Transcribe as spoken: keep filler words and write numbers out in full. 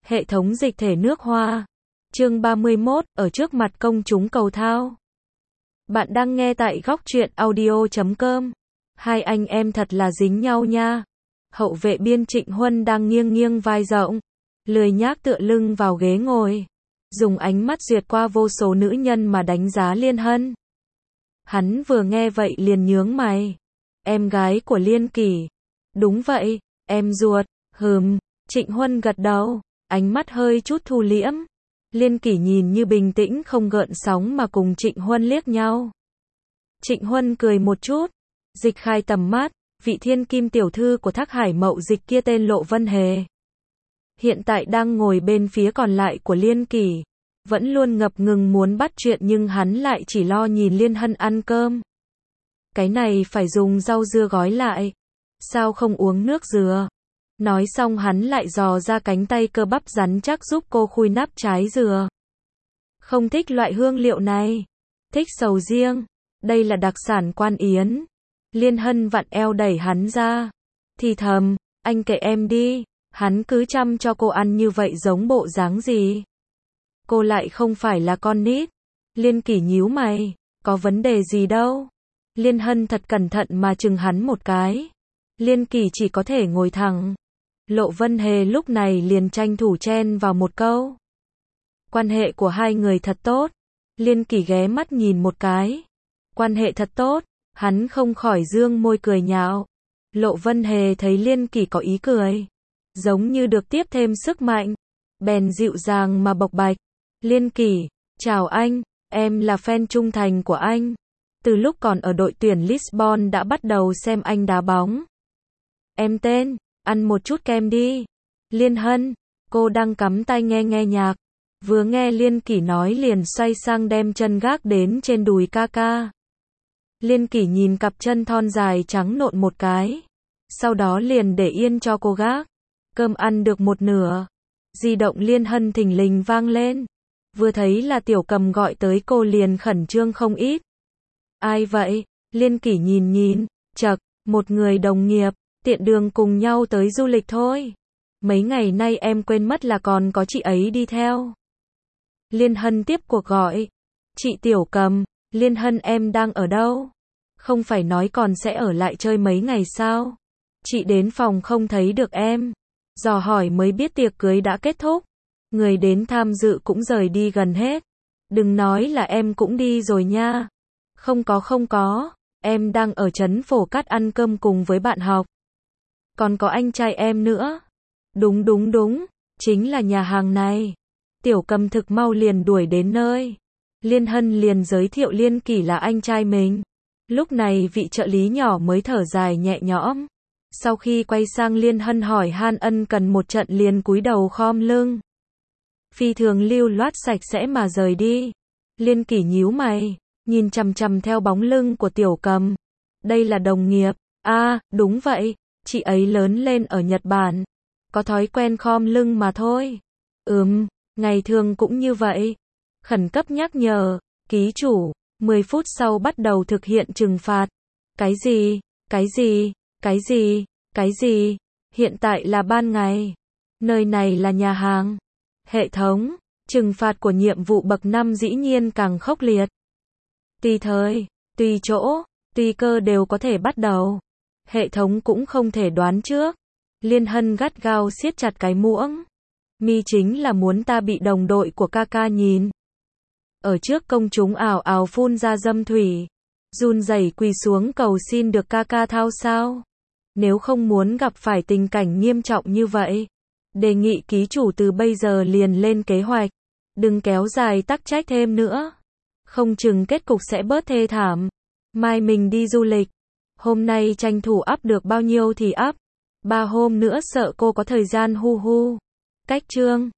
Hệ thống dịch thể nước Hoa. Chương ba mươi mốt, ở trước mặt công chúng cầu thao. Bạn đang nghe tại góc truyện audio chấm com. Hai anh em thật là dính nhau nha. Hậu vệ biên Trịnh Huân đang nghiêng nghiêng vai rộng, lười nhác tựa lưng vào ghế ngồi, dùng ánh mắt duyệt qua vô số nữ nhân mà đánh giá Liên Hân. Hắn vừa nghe vậy liền nhướng mày. Em gái của Liên Kỷ. Đúng vậy, em ruột. Hừm. Trịnh Huân gật đầu, ánh mắt hơi chút thu liễm. Liên Kỷ nhìn như bình tĩnh không gợn sóng mà cùng Trịnh Huân liếc nhau. Trịnh Huân cười một chút, dịch khai tầm mắt, vị thiên kim tiểu thư của Thác Hải Mậu Dịch kia tên Lộ Vân Hề. Hiện tại đang ngồi bên phía còn lại của Liên Kỷ, vẫn luôn ngập ngừng muốn bắt chuyện nhưng hắn lại chỉ lo nhìn Liên Hân ăn cơm. Cái này phải dùng rau dưa gói lại, sao không uống nước dừa? Nói xong hắn lại dò ra cánh tay cơ bắp rắn chắc giúp cô khui nắp trái dừa. Không thích loại hương liệu này, thích sầu riêng, đây là đặc sản Quan Yến. Liên Hân vặn eo đẩy hắn ra, thì thầm, anh kệ em đi, hắn cứ chăm cho cô ăn như vậy giống bộ dáng gì? Cô lại không phải là con nít. Liên Kỷ nhíu mày, có vấn đề gì đâu. Liên Hân thật cẩn thận mà chừng hắn một cái. Liên Kỷ chỉ có thể ngồi thẳng. Lộ Vân Hề lúc này liền tranh thủ chen vào một câu. Quan hệ của hai người thật tốt. Liên Kỷ ghé mắt nhìn một cái. Quan hệ thật tốt, hắn không khỏi dương môi cười nhạo. Lộ Vân Hề thấy Liên Kỷ có ý cười, giống như được tiếp thêm sức mạnh, bèn dịu dàng mà bộc bạch. Liên Kỷ, chào anh, em là fan trung thành của anh. Từ lúc còn ở đội tuyển Lisbon đã bắt đầu xem anh đá bóng. Em tên, ăn một chút kem đi. Liên Hân, cô đang cắm tai nghe nghe nhạc. Vừa nghe Liên Kỷ nói liền xoay sang đem chân gác đến trên đùi ca ca. Liên Kỷ nhìn cặp chân thon dài trắng nộn một cái, sau đó liền để yên cho cô gác. Cơm ăn được một nửa, di động Liên Hân thình lình vang lên. Vừa thấy là Tiểu Cầm gọi tới cô liền khẩn trương không ít. Ai vậy? Liên Kỷ nhìn nhìn, chậc, một người đồng nghiệp, tiện đường cùng nhau tới du lịch thôi. Mấy ngày nay em quên mất là còn có chị ấy đi theo. Liên Hân tiếp cuộc gọi. Chị Tiểu Cầm, Liên Hân em đang ở đâu? Không phải nói còn sẽ ở lại chơi mấy ngày sao? Chị đến phòng không thấy được em. Dò hỏi mới biết tiệc cưới đã kết thúc. Người đến tham dự cũng rời đi gần hết. Đừng nói là em cũng đi rồi nha. Không có không có, em đang ở trấn Phổ Cát ăn cơm cùng với bạn học. Còn có anh trai em nữa. Đúng đúng đúng, chính là nhà hàng này. Tiểu Cầm thực mau liền đuổi đến nơi. Liên Hân liền giới thiệu Liên Kỷ là anh trai mình. Lúc này vị trợ lý nhỏ mới thở dài nhẹ nhõm. Sau khi quay sang Liên Hân hỏi han ân cần một trận liền cúi đầu khom lưng. Phi thường lưu loát sạch sẽ mà rời đi. Liên Kỷ nhíu mày, nhìn chằm chằm theo bóng lưng của Tiểu Cầm. Đây là đồng nghiệp. À, đúng vậy, chị ấy lớn lên ở Nhật Bản. Có thói quen khom lưng mà thôi. Ừm, ngày thường cũng như vậy. Khẩn cấp nhắc nhở, ký chủ, mười phút sau bắt đầu thực hiện trừng phạt. Cái gì, cái gì, cái gì, cái gì, hiện tại là ban ngày. Nơi này là nhà hàng. Hệ thống, trừng phạt của nhiệm vụ bậc năm dĩ nhiên càng khốc liệt. Tùy thời, tùy chỗ, tùy cơ đều có thể bắt đầu. Hệ thống cũng không thể đoán trước. Liên Hân gắt gao siết chặt cái muỗng. Mi chính là muốn ta bị đồng đội của ca ca nhìn. Ở trước công chúng ảo ảo phun ra dâm thủy. Run rẩy quỳ xuống cầu xin được ca ca thao sao. Nếu không muốn gặp phải tình cảnh nghiêm trọng như vậy, đề nghị ký chủ từ bây giờ liền lên kế hoạch. Đừng kéo dài tắc trách thêm nữa. Không chừng kết cục sẽ bớt thê thảm. Mai mình đi du lịch. Hôm nay tranh thủ up được bao nhiêu thì up. Ba hôm nữa sợ cô có thời gian hu hu. Cách chương.